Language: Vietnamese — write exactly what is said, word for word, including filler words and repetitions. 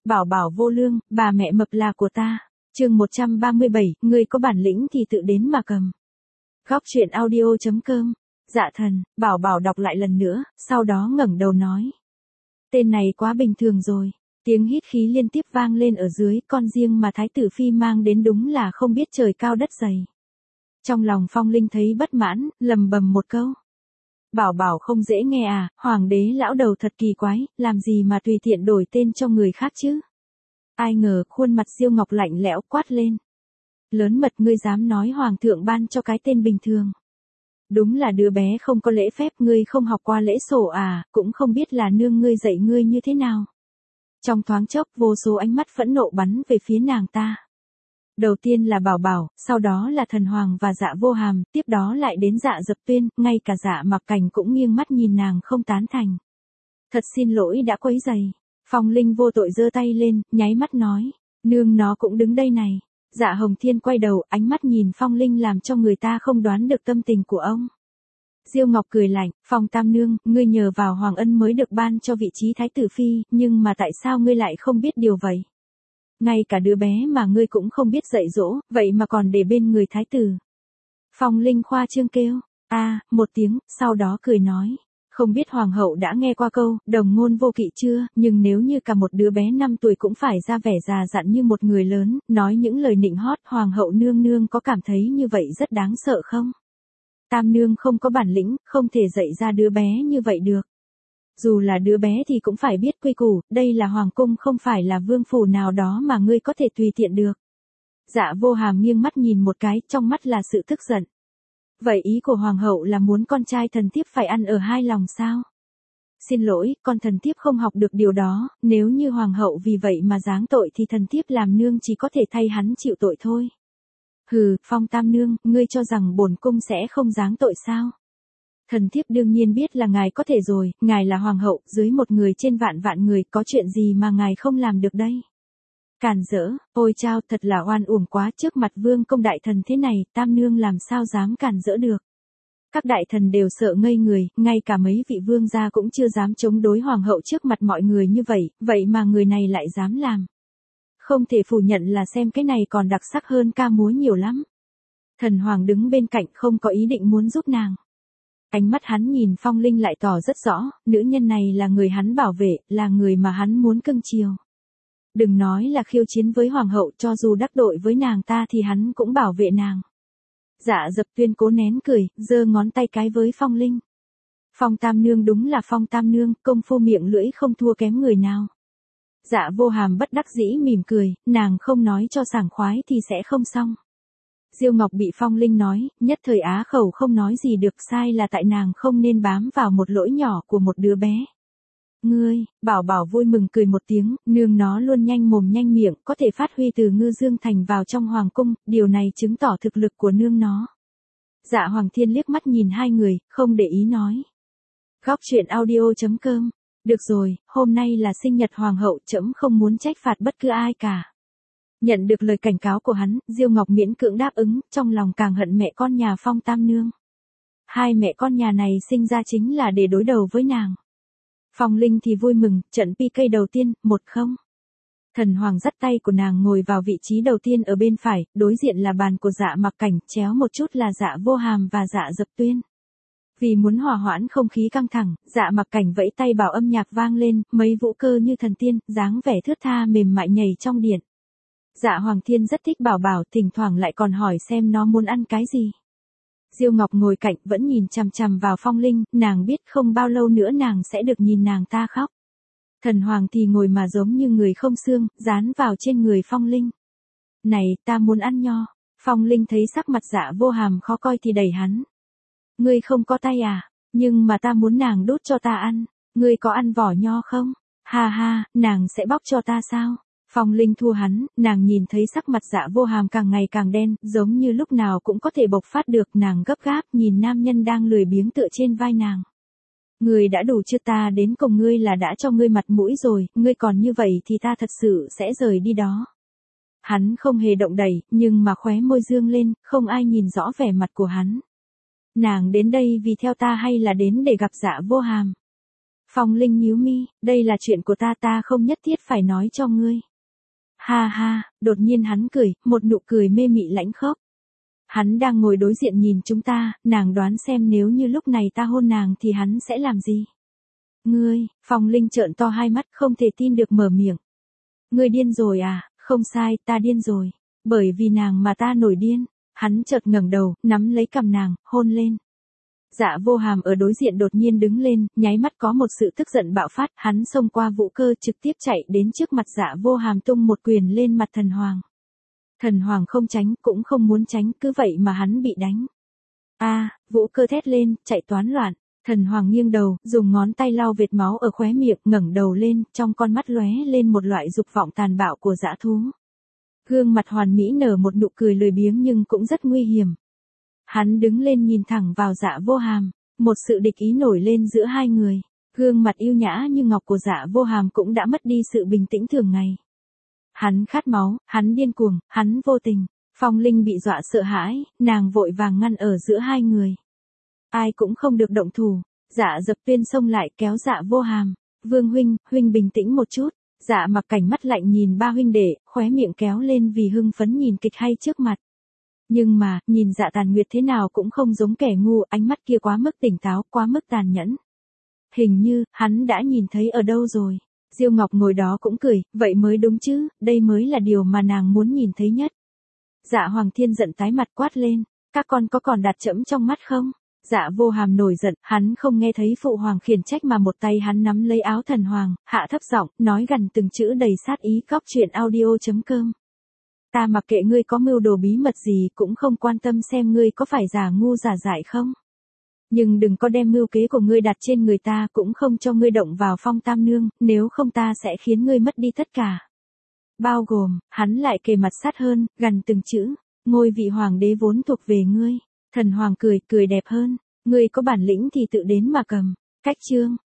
Bảo bảo vô lương, bà mẹ mập là của ta. Chương một trăm ba mươi bảy, ngươi có bản lĩnh thì tự đến mà cầm. Góc truyện audio chấm com. Dạ thần, bảo bảo đọc lại lần nữa, sau đó ngẩng đầu nói. Tên này quá bình thường rồi. Tiếng hít khí liên tiếp vang lên ở dưới, con riêng mà Thái tử Phi mang đến đúng là không biết trời cao đất dày. Trong lòng Phong Linh thấy bất mãn, lầm bầm một câu. Bảo bảo không dễ nghe à, hoàng đế lão đầu thật kỳ quái, làm gì mà tùy tiện đổi tên cho người khác chứ. Ai ngờ khuôn mặt Diêu Ngọc lạnh lẽo quát lên. Lớn mật, ngươi dám nói hoàng thượng ban cho cái tên bình thường. Đúng là đứa bé không có lễ phép, ngươi không học qua lễ sổ à, cũng không biết là nương ngươi dạy ngươi như thế nào. Trong thoáng chốc vô số ánh mắt phẫn nộ bắn về phía nàng ta. Đầu tiên là Bảo Bảo, sau đó là Thần Hoàng và Dạ Vô Hàm, tiếp đó lại đến Dạ Dập Tuyên, ngay cả Dạ Mặc Cảnh cũng nghiêng mắt nhìn nàng không tán thành. Thật xin lỗi đã quấy rầy. Phong Linh vô tội giơ tay lên, nháy mắt nói, nương nó cũng đứng đây này. Dạ Hồng Thiên quay đầu, ánh mắt nhìn Phong Linh làm cho người ta không đoán được tâm tình của ông. Diêu Ngọc cười lạnh, Phong Tam Nương, ngươi nhờ vào Hoàng Ân mới được ban cho vị trí Thái tử Phi, nhưng mà tại sao ngươi lại không biết điều vậy? Ngay cả đứa bé mà ngươi cũng không biết dạy dỗ, vậy mà còn để bên người Thái tử. Phong Linh khoa trương kêu, a à, một tiếng, sau đó cười nói. Không biết Hoàng hậu đã nghe qua câu, đồng ngôn vô kỵ chưa, nhưng nếu như cả một đứa bé năm tuổi cũng phải ra vẻ già dặn như một người lớn, nói những lời nịnh hót, Hoàng hậu nương nương có cảm thấy như vậy rất đáng sợ không? Tam nương không có bản lĩnh, không thể dạy ra đứa bé như vậy được. Dù là đứa bé thì cũng phải biết quy củ, đây là hoàng cung không phải là vương phủ nào đó mà ngươi có thể tùy tiện được. Dạ Vô Hàm nghiêng mắt nhìn một cái, trong mắt là sự tức giận. Vậy ý của hoàng hậu là muốn con trai thần thiếp phải ăn ở hai lòng sao? Xin lỗi, con thần thiếp không học được điều đó, nếu như hoàng hậu vì vậy mà giáng tội thì thần thiếp làm nương chỉ có thể thay hắn chịu tội thôi. Hừ, Phong Tam Nương, ngươi cho rằng bổn cung sẽ không giáng tội sao? Thần thiếp đương nhiên biết là ngài có thể rồi, ngài là hoàng hậu, dưới một người trên vạn vạn người, có chuyện gì mà ngài không làm được đây? Càn rỡ, ôi chao, thật là oan uổng quá, trước mặt vương công đại thần thế này, Tam Nương làm sao dám càn rỡ được. Các đại thần đều sợ ngây người, ngay cả mấy vị vương gia cũng chưa dám chống đối hoàng hậu trước mặt mọi người như vậy, vậy mà người này lại dám làm. Không thể phủ nhận là xem cái này còn đặc sắc hơn ca múa nhiều lắm. Thần Hoàng đứng bên cạnh không có ý định muốn giúp nàng. Ánh mắt hắn nhìn Phong Linh lại tỏ rất rõ, nữ nhân này là người hắn bảo vệ, là người mà hắn muốn cưng chiều. Đừng nói là khiêu chiến với hoàng hậu, cho dù đắc tội với nàng ta thì hắn cũng bảo vệ nàng. Dạ Dập Tuyên cố nén cười, giơ ngón tay cái với Phong Linh. Phong Tam Nương đúng là Phong Tam Nương, công phu miệng lưỡi không thua kém người nào. Dạ Vô Hàm bất đắc dĩ mỉm cười, nàng không nói cho sảng khoái thì sẽ không xong. Diêu Ngọc bị Phong Linh nói, nhất thời á khẩu không nói gì được, sai là tại nàng không nên bám vào một lỗi nhỏ của một đứa bé. Ngươi, Bảo Bảo vui mừng cười một tiếng, nương nó luôn nhanh mồm nhanh miệng, có thể phát huy từ Ngư Dương Thành vào trong hoàng cung, điều này chứng tỏ thực lực của nương nó. Dạ Hoàng Thiên liếc mắt nhìn hai người, không để ý nói. Góc truyện audio chấm com. Được rồi, hôm nay là sinh nhật hoàng hậu, trẫm không muốn trách phạt bất cứ ai cả. Nhận được lời cảnh cáo của hắn, Diêu Ngọc miễn cưỡng đáp ứng, trong lòng càng hận mẹ con nhà Phong Tam Nương. Hai mẹ con nhà này sinh ra chính là để đối đầu với nàng. Phong Linh thì vui mừng, trận pi ca đầu tiên, một không. Thần Hoàng dắt tay của nàng ngồi vào vị trí đầu tiên ở bên phải, đối diện là bàn của Dạ Mặc Cảnh, chéo một chút là Dạ Vô Hàm và Dạ Dập Tuyên. Vì muốn hòa hoãn không khí căng thẳng, Dạ Mặc Cảnh vẫy tay bảo âm nhạc vang lên, mấy vũ cơ như thần tiên, dáng vẻ thướt tha mềm mại nhảy trong điện. Dạ Hoàng Thiên rất thích Bảo Bảo, thỉnh thoảng lại còn hỏi xem nó muốn ăn cái gì. Diêu Ngọc ngồi cạnh vẫn nhìn chằm chằm vào Phong Linh, nàng biết không bao lâu nữa nàng sẽ được nhìn nàng ta khóc. Thần Hoàng thì ngồi mà giống như người không xương, dán vào trên người Phong Linh. Này, ta muốn ăn nho. Phong Linh thấy sắc mặt Dạ Vô Hàm khó coi thì đẩy hắn. Ngươi không có tay à, nhưng mà ta muốn nàng đút cho ta ăn. Ngươi có ăn vỏ nho không? Ha ha, nàng sẽ bóc cho ta sao? Phong Linh thua hắn, nàng nhìn thấy sắc mặt Dạ Vô Hàm càng ngày càng đen, giống như lúc nào cũng có thể bộc phát được, nàng gấp gáp nhìn nam nhân đang lười biếng tựa trên vai nàng. Ngươi đã đủ chưa, ta đến cùng ngươi là đã cho ngươi mặt mũi rồi, ngươi còn như vậy thì ta thật sự sẽ rời đi đó. Hắn không hề động đẩy, nhưng mà khóe môi dương lên, không ai nhìn rõ vẻ mặt của hắn. Nàng đến đây vì theo ta hay là đến để gặp Dạ Vô Hàm? Phong Linh nhíu mi, đây là chuyện của ta ta không nhất thiết phải nói cho ngươi. Ha ha, đột nhiên hắn cười, một nụ cười mê mị lãnh khốc. Hắn đang ngồi đối diện nhìn chúng ta, nàng đoán xem nếu như lúc này ta hôn nàng thì hắn sẽ làm gì? Ngươi, Phong Linh trợn to hai mắt không thể tin được mở miệng. Ngươi điên rồi à? Không sai, ta điên rồi. Bởi vì nàng mà ta nổi điên. Hắn chợt ngẩng đầu, nắm lấy cằm nàng, hôn lên. Dạ Vô Hàm ở đối diện đột nhiên đứng lên, nháy mắt có một sự tức giận bạo phát, hắn xông qua Vũ Cơ trực tiếp chạy đến trước mặt Dạ Vô Hàm tung một quyền lên mặt Thần Hoàng. Thần Hoàng không tránh, cũng không muốn tránh, cứ vậy mà hắn bị đánh. A, Vũ Cơ thét lên, chạy toán loạn. Thần Hoàng nghiêng đầu, dùng ngón tay lau vệt máu ở khóe miệng, ngẩng đầu lên, trong con mắt lóe lên một loại dục vọng tàn bạo của dã thú. Gương mặt hoàn mỹ nở một nụ cười lười biếng nhưng cũng rất nguy hiểm. Hắn đứng lên nhìn thẳng vào Dạ Vô Hàm, một sự địch ý nổi lên giữa hai người. Gương mặt yêu nhã như ngọc của Dạ Vô Hàm cũng đã mất đi sự bình tĩnh thường ngày. Hắn khát máu, hắn điên cuồng, hắn vô tình. Phong Linh bị dọa sợ hãi, nàng vội vàng ngăn ở giữa hai người. Ai cũng không được động thủ. Dạ Dập Tuyên xông lại kéo Dạ Vô Hàm. Vương huynh, huynh bình tĩnh một chút. Dạ Mặc Cảnh mắt lạnh nhìn ba huynh đệ, khóe miệng kéo lên vì hưng phấn nhìn kịch hay trước mặt. Nhưng mà, nhìn Dạ Tàn Nguyệt thế nào cũng không giống kẻ ngu, ánh mắt kia quá mức tỉnh táo, quá mức tàn nhẫn. Hình như, hắn đã nhìn thấy ở đâu rồi. Diêu Ngọc ngồi đó cũng cười, vậy mới đúng chứ, đây mới là điều mà nàng muốn nhìn thấy nhất. Dạ Hoàng Thiên giận tái mặt quát lên, các con có còn đặt trẫm trong mắt không? Dạ Vô Hàm nổi giận, hắn không nghe thấy phụ hoàng khiển trách mà một tay hắn nắm lấy áo Thần Hoàng, hạ thấp giọng, nói gần từng chữ đầy sát ý. Cóc truyện audio chấm com. Ta mặc kệ ngươi có mưu đồ bí mật gì, cũng không quan tâm xem ngươi có phải giả ngu giả dại không. Nhưng đừng có đem mưu kế của ngươi đặt trên người ta, cũng không cho ngươi động vào Phong Tam Nương, nếu không ta sẽ khiến ngươi mất đi tất cả. Bao gồm, hắn lại kề mặt sát hơn, gần từng chữ, ngôi vị hoàng đế vốn thuộc về ngươi. Thần Hoàng cười, cười đẹp hơn, ngươi có bản lĩnh thì tự đến mà cầm. Cách chương